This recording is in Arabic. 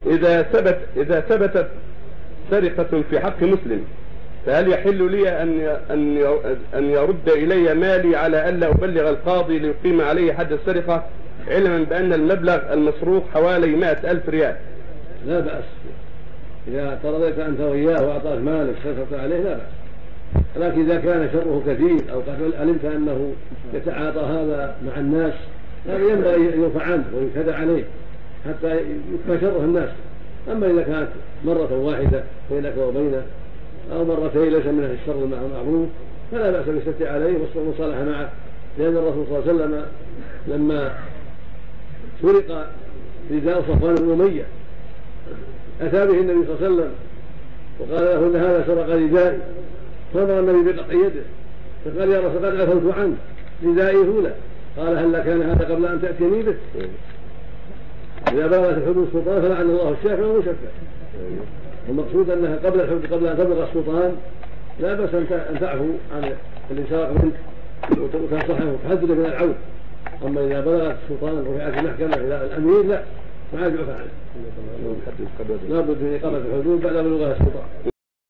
إذا ثبتت سرقة في حق مسلم، فهل يحل لي أن يرد إلي مالي على ألا أبلغ القاضي ليقيم عليه حد السرقة، علما بأن المبلغ المسروق حوالي 100,000 ريال؟ لا بأس، إذا ترضيت أنت وإياه وأعطاك مالك سرقت عليه لا بأس، لكن إذا كان شره كثير أو قد علمت أنه يتعاطى هذا مع الناس هذا ينبغي أن يرفع عنه وينكدى عليه حتى يكفى شره الناس. أما إذا كانت مرة واحدة بينك وبينه أو مرتين ليس من الشر المعروف فلا بأس بالستر عليه والمصالحة معه، لأن الرسول صلى الله عليه وسلم لما سرق رداء صفوان بن أمية أتى به النبي صلى الله عليه وسلم وقال له إن هذا سرق ردائي، فأمر النبي بقطع يده فقال يا رسول قد عفوت عنه ردائي هولا، قال هل كان هذا قبل أن تأتيني به؟ إذا بلغت الحدود السلطان فلعن الله الشافع والمشفع. المقصود أنها قبل الحدود قبل أن تبلغ السلطان لا بأس أن تعفو عن اللي سرق منك وتنصحه وتحدد من العود. أما إذا بلغت السلطان ورفعت المحكمة إلى الأمير لا ما عاد يعفى عنه، لا بد من إقامة الحدود بعد بلوغها السلطان.